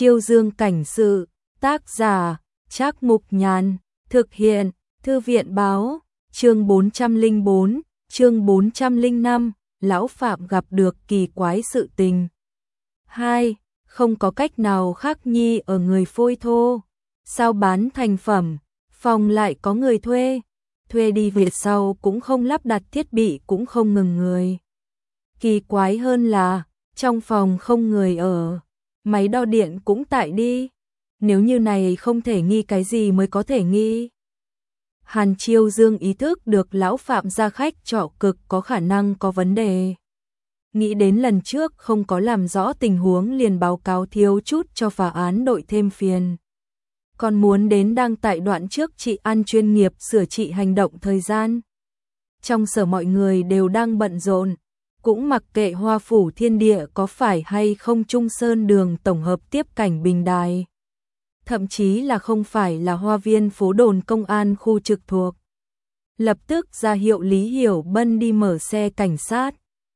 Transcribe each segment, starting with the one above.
Chiêu Dương cảnh sự, tác giả, Trác Mục Nhàn, thực hiện, Thư viện báo, chương 404, chương 405, Lão Phạm gặp được kỳ quái sự tình. 2. Không có cách nào khác nhi ở người phôi thô. Sao bán thành phẩm, phòng lại có người thuê. Thuê đi về sau cũng không lắp đặt thiết bị cũng không ngừng người. Kỳ quái hơn là, trong phòng không người ở, máy đo điện cũng tại đi. Nếu như này không thể nghi cái gì mới có thể nghi. Hàn Chiêu Dương ý thức được Lão Phạm ra khách trọ cực có khả năng có vấn đề. Nghĩ đến lần trước không có làm rõ tình huống liền báo cáo thiếu chút cho phá án đội thêm phiền. Còn muốn đến đang tại đoạn trước trị an chuyên nghiệp sửa trị hành động thời gian. Trong sở mọi người đều đang bận rộn, cũng mặc kệ Hoa Phủ Thiên Địa có phải hay không Trung Sơn đường tổng hợp tiếp cảnh bình đài. Thậm chí là không phải là Hoa Viên phố đồn công an khu trực thuộc. Lập tức ra hiệu Lý Hiểu Bân đi mở xe cảnh sát.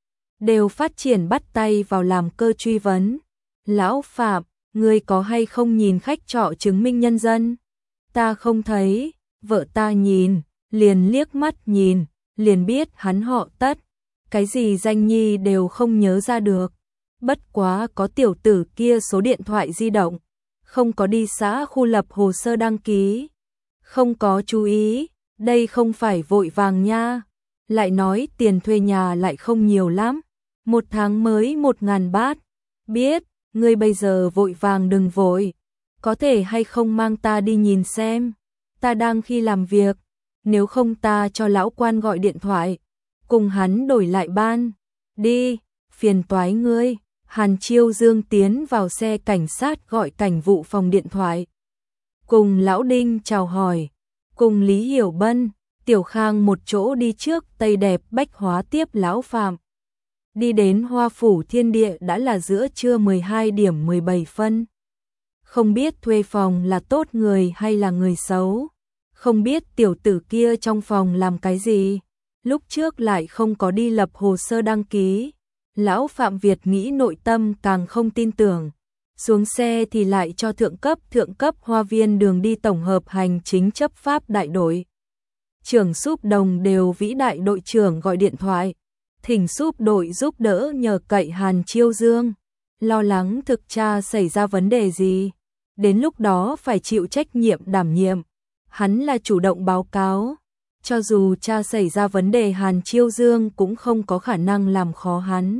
Đều phát triển bắt tay vào làm cơ truy vấn. Lão Phạm, ngươi có hay không nhìn khách trọ chứng minh nhân dân? Ta không thấy, vợ ta nhìn, liền liếc mắt nhìn, liền biết hắn họ Tất. Cái gì danh nhi đều không nhớ ra được. Bất quá có tiểu tử kia số điện thoại di động. Không có đi xã khu lập hồ sơ đăng ký. Không có chú ý, đây không phải vội vàng nha. Lại nói tiền thuê nhà lại không nhiều lắm. 1 tháng mới 1.000 bát. Biết, ngươi bây giờ vội vàng đừng vội. Có thể hay không mang ta đi nhìn xem. Ta đang khi làm việc. Nếu không ta cho lão quan gọi điện thoại. Cùng hắn đổi lại ban. Đi, phiền toái ngươi. Hàn Chiêu Dương tiến vào xe cảnh sát gọi cảnh vụ phòng điện thoại. Cùng Lão Đinh chào hỏi. Cùng Lý Hiểu Bân, Tiểu Khang một chỗ đi trước Tây Đẹp Bách Hóa tiếp Lão Phạm. Đi đến Hoa Phủ Thiên Địa đã là giữa trưa 12 điểm 17 phân. Không biết thuê phòng là tốt người hay là người xấu. Không biết tiểu tử kia trong phòng làm cái gì. Lúc trước lại không có đi lập hồ sơ đăng ký. Lão Phạm Việt nghĩ nội tâm càng không tin tưởng. Xuống xe thì lại cho thượng cấp Hoa Viên đường đi tổng hợp hành chính chấp pháp đại đội. Trưởng súp đồng đều vĩ đại đội trưởng gọi điện thoại. Thỉnh súp đội giúp đỡ nhờ cậy Hàn Chiêu Dương. Lo lắng thực tra xảy ra vấn đề gì. Đến lúc đó phải chịu trách nhiệm đảm nhiệm. Hắn là chủ động báo cáo. Cho dù cha xảy ra vấn đề Hàn Chiêu Dương cũng không có khả năng làm khó hắn.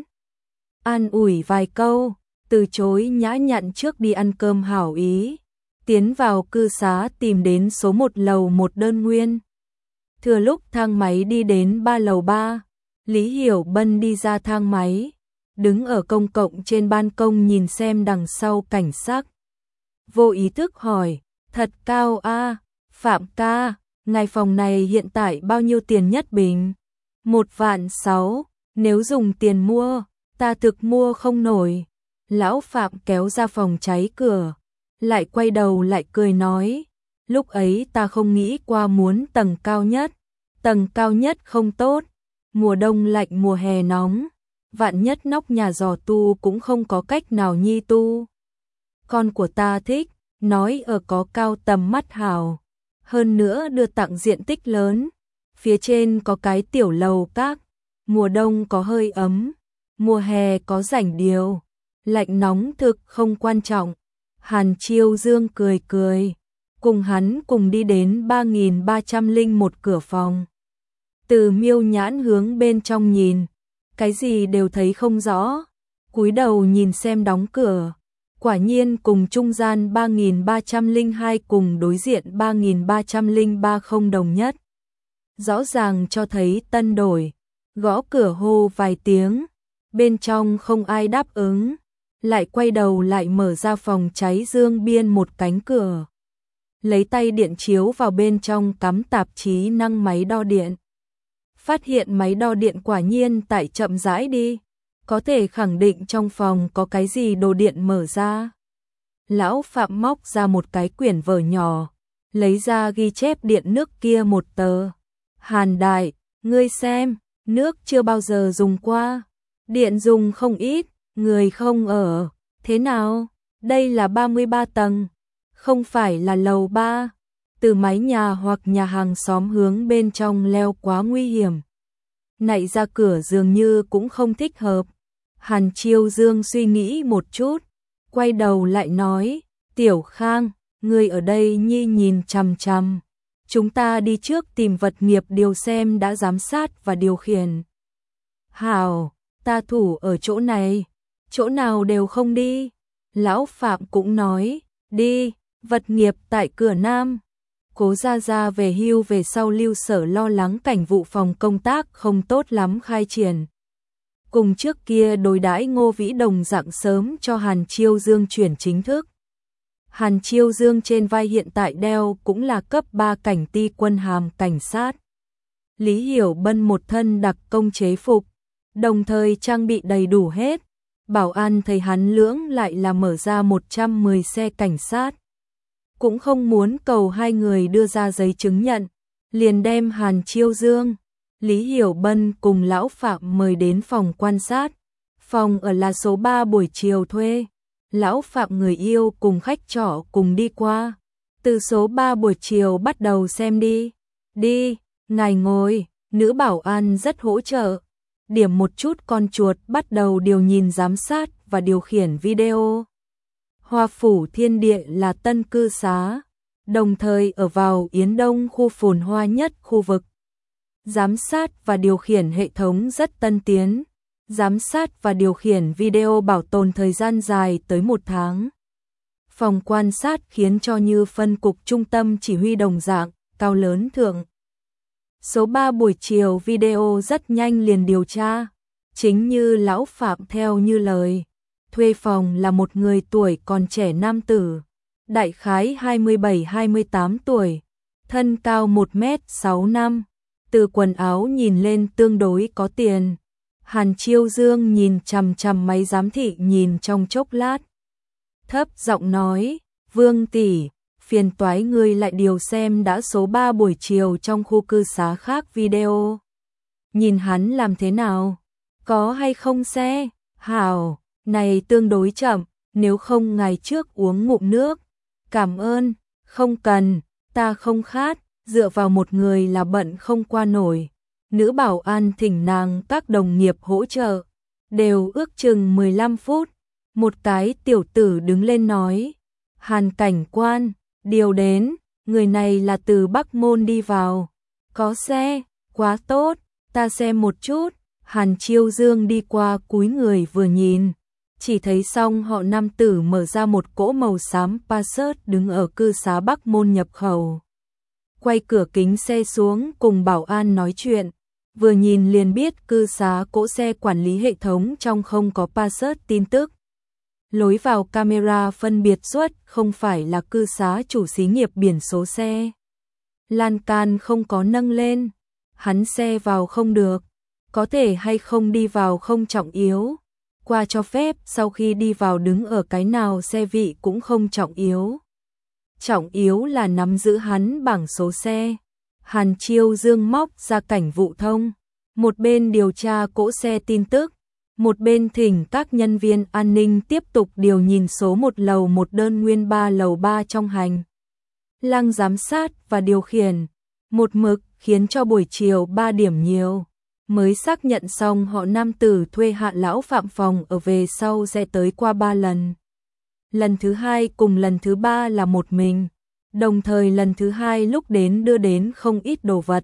An ủi vài câu, từ chối nhã nhặn trước đi ăn cơm hảo ý. Tiến vào cư xá tìm đến số 1 lầu 1 đơn nguyên. Thừa lúc thang máy đi đến 3 lầu 3, Lý Hiểu Bân đi ra thang máy. Đứng ở công cộng trên ban công nhìn xem đằng sau cảnh sắc. Vô ý thức hỏi, thật cao a, Phạm ca. Ngài phòng này hiện tại bao nhiêu tiền nhất bình? 1.600.000, nếu dùng tiền mua, ta thực mua không nổi. Lão Phạm kéo ra phòng cháy cửa, lại quay đầu lại cười nói, lúc ấy ta không nghĩ qua muốn tầng cao nhất không tốt, mùa đông lạnh mùa hè nóng, vạn nhất nóc nhà giò tu cũng không có cách nào nhi tu. Con của ta thích, nói ở có cao tầm mắt hào. Hơn nữa đưa tặng diện tích lớn, phía trên có cái tiểu lầu các, mùa đông có hơi ấm, mùa hè có rảnh điều, lạnh nóng thực không quan trọng. Hàn Chiêu Dương cười cười, cùng hắn cùng đi đến 3.301 cửa phòng. Từ miêu nhãn hướng bên trong nhìn, cái gì đều thấy không rõ, cúi đầu nhìn xem đóng cửa. Quả nhiên cùng trung gian 3.302 cùng đối diện 3.303 không đồng nhất. Rõ ràng cho thấy tân đổi, gõ cửa hô vài tiếng, bên trong không ai đáp ứng, lại quay đầu lại mở ra phòng cháy dương biên một cánh cửa. Lấy tay điện chiếu vào bên trong cắm tạp chí năng máy đo điện. Phát hiện máy đo điện quả nhiên tại chậm rãi đi. Có thể khẳng định trong phòng có cái gì đồ điện mở ra. Lão Phạm móc ra một cái quyển vở nhỏ, lấy ra ghi chép điện nước kia một tờ. Hàn đại, ngươi xem, nước chưa bao giờ dùng qua. Điện dùng không ít, người không ở. Thế nào? Đây là 33 tầng, không phải là lầu 3. Từ mái nhà hoặc nhà hàng xóm hướng bên trong leo quá nguy hiểm. Nạy ra cửa dường như cũng không thích hợp. Hàn Chiêu Dương suy nghĩ một chút, quay đầu lại nói, Tiểu Khang, ngươi ở đây nhi nhìn chằm chằm. Chúng ta đi trước tìm vật nghiệp điều xem đã giám sát và điều khiển. Hảo, ta thủ ở chỗ này, chỗ nào đều không đi. Lão Phạm cũng nói, đi, vật nghiệp tại cửa Nam. Cố Gia Gia về hưu về sau Lưu Sở lo lắng cảnh vụ phòng công tác không tốt lắm khai triển. Cùng trước kia đối đãi Ngô Vĩ đồng dạng sớm cho Hàn Chiêu Dương chuyển chính thức. Hàn Chiêu Dương trên vai hiện tại đeo cũng là cấp 3 cảnh ti quân hàm cảnh sát. Lý Hiểu Bân một thân đặc công chế phục, đồng thời trang bị đầy đủ hết. Bảo an thấy hắn lưỡng lại là mở ra 110 xe cảnh sát. Cũng không muốn cầu hai người đưa ra giấy chứng nhận, liền đem Hàn Chiêu Dương, Lý Hiểu Bân cùng Lão Phạm mời đến phòng quan sát. Phòng ở là số 3 buổi chiều thuê. Lão Phạm người yêu cùng khách trọ cùng đi qua. Từ số 3 buổi chiều bắt đầu xem đi. Đi, ngài ngồi, nữ bảo an rất hỗ trợ. Điểm một chút con chuột bắt đầu điều nhìn giám sát và điều khiển video. Hoa Phủ Thiên Địa là tân cư xá, đồng thời ở vào Yến Đông khu phồn hoa nhất khu vực. Giám sát và điều khiển hệ thống rất tân tiến. Giám sát và điều khiển video bảo tồn thời gian dài tới 1 tháng. Phòng quan sát khiến cho như phân cục trung tâm chỉ huy đồng dạng, cao lớn thượng. Số 3 buổi chiều video rất nhanh liền điều tra. Chính như Lão Phạm theo như lời. Thuê phòng là một người tuổi còn trẻ nam tử. Đại khái 27-28 tuổi. Thân cao 1m65. Từ quần áo nhìn lên tương đối có tiền. Hàn Chiêu Dương nhìn chằm chằm máy giám thị nhìn trong chốc lát. Thấp giọng nói, Vương tỷ, phiền toái ngươi lại điều xem đã số 3 buổi chiều trong khu cư xá khác video. Nhìn hắn làm thế nào? Có hay không xe? Hảo, này tương đối chậm, nếu không ngày trước uống ngụm nước. Cảm ơn, không cần, ta không khát, dựa vào một người là bận không qua nổi. Nữ bảo an thỉnh nàng các đồng nghiệp hỗ trợ, đều ước chừng 15 phút. Một cái tiểu tử đứng lên nói, Hàn cảnh quan, điều đến, người này là từ Bắc Môn đi vào. Có xe, quá tốt, ta xem một chút. Hàn Chiêu Dương đi qua cúi người vừa nhìn, chỉ thấy xong họ nam tử mở ra một cỗ màu xám Passat đứng ở cư xá Bắc Môn nhập khẩu. Quay cửa kính xe xuống cùng bảo an nói chuyện. Vừa nhìn liền biết cư xá cỗ xe quản lý hệ thống trong không có Passat tin tức. Lối vào camera phân biệt xuất không phải là cư xá chủ xí nghiệp biển số xe. Lan can không có nâng lên. Hắn xe vào không được. Có thể hay không đi vào không trọng yếu. Qua cho phép sau khi đi vào đứng ở cái nào xe vị cũng không trọng yếu. Trọng yếu là nắm giữ hắn bảng số xe. Hàn Chiêu Dương móc ra cảnh vụ thông, một bên điều tra cỗ xe tin tức, một bên thỉnh các nhân viên an ninh tiếp tục điều nhìn số 1 lầu 1 đơn nguyên 3 lầu 3 trong hành. Lang giám sát và điều khiển, một mực khiến cho buổi chiều 3 điểm nhiều, mới xác nhận xong họ nam tử thuê hạ Lão Phạm phòng ở về sau sẽ tới qua 3 lần. Lần thứ 2 cùng lần thứ 3 là một mình. Đồng thời lần thứ 2 lúc đến đưa đến không ít đồ vật.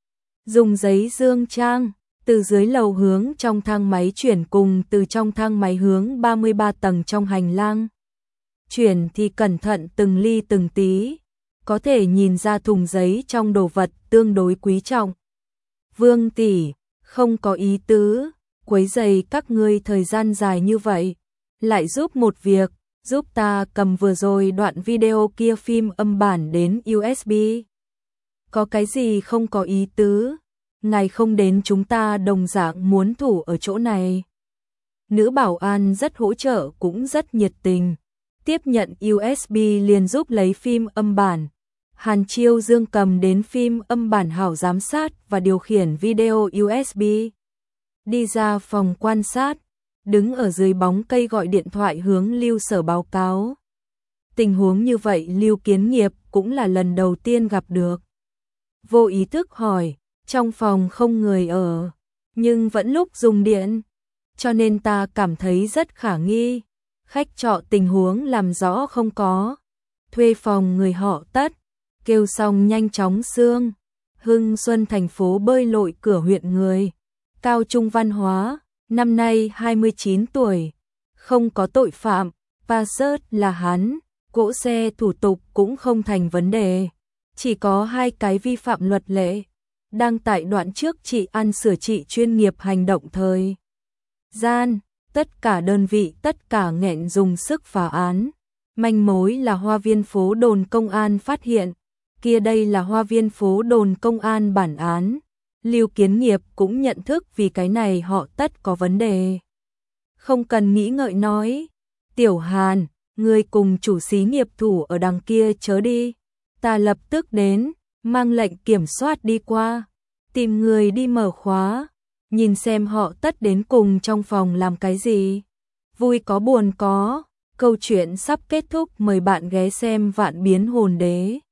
Dùng giấy dương trang, từ dưới lầu hướng trong thang máy chuyển cùng từ trong thang máy hướng 33 tầng trong hành lang. Chuyển thì cẩn thận từng ly từng tí, có thể nhìn ra thùng giấy trong đồ vật tương đối quý trọng. Vương tỷ, không có ý tứ, quấy rầy các ngươi thời gian dài như vậy, lại giúp một việc. Giúp ta cầm vừa rồi đoạn video kia phim âm bản đến USB. Có cái gì không có ý tứ? Ngài không đến chúng ta đồng dạng muốn thủ ở chỗ này. Nữ bảo an rất hỗ trợ cũng rất nhiệt tình. Tiếp nhận USB liền giúp lấy phim âm bản. Hàn Chiêu Dương cầm đến phim âm bản hảo giám sát và điều khiển video USB. Đi ra phòng quan sát. đứng ở dưới bóng cây gọi điện thoại hướng Lưu Sở báo cáo. Tình huống như vậy Lưu Kiến Nghiệp cũng là lần đầu tiên gặp được. Vô ý thức hỏi, trong phòng không người ở, nhưng vẫn lúc dùng điện, cho nên ta cảm thấy rất khả nghi. Khách trọ tình huống làm rõ không có. Thuê phòng người họ Tất, kêu xong nhanh chóng xương. Hưng Xuân thành phố bơi lội cửa huyện người. Cao trung văn hóa, năm nay 29 tuổi, không có tội phạm, passport là hắn, cỗ xe thủ tục cũng không thành vấn đề. Chỉ có 2 cái vi phạm luật lệ. Đang tại đoạn trước trị ăn sửa trị chuyên nghiệp hành động thời gian, tất cả đơn vị tất cả nghẹn dùng sức phá án. Manh mối là Hoa Viên phố đồn công an phát hiện, kia đây là Hoa Viên phố đồn công an bản án. Lưu Kiến Nghiệp cũng nhận thức vì cái này họ Tất có vấn đề. Không cần nghĩ ngợi nói, Tiểu Hàn, người cùng chủ xí nghiệp thủ ở đằng kia chớ đi. Ta lập tức đến, mang lệnh kiểm soát đi qua, tìm người đi mở khóa, nhìn xem họ Tất đến cùng trong phòng làm cái gì. Vui có buồn có, câu chuyện sắp kết thúc, mời bạn ghé xem Vạn Biến Hồn Đế.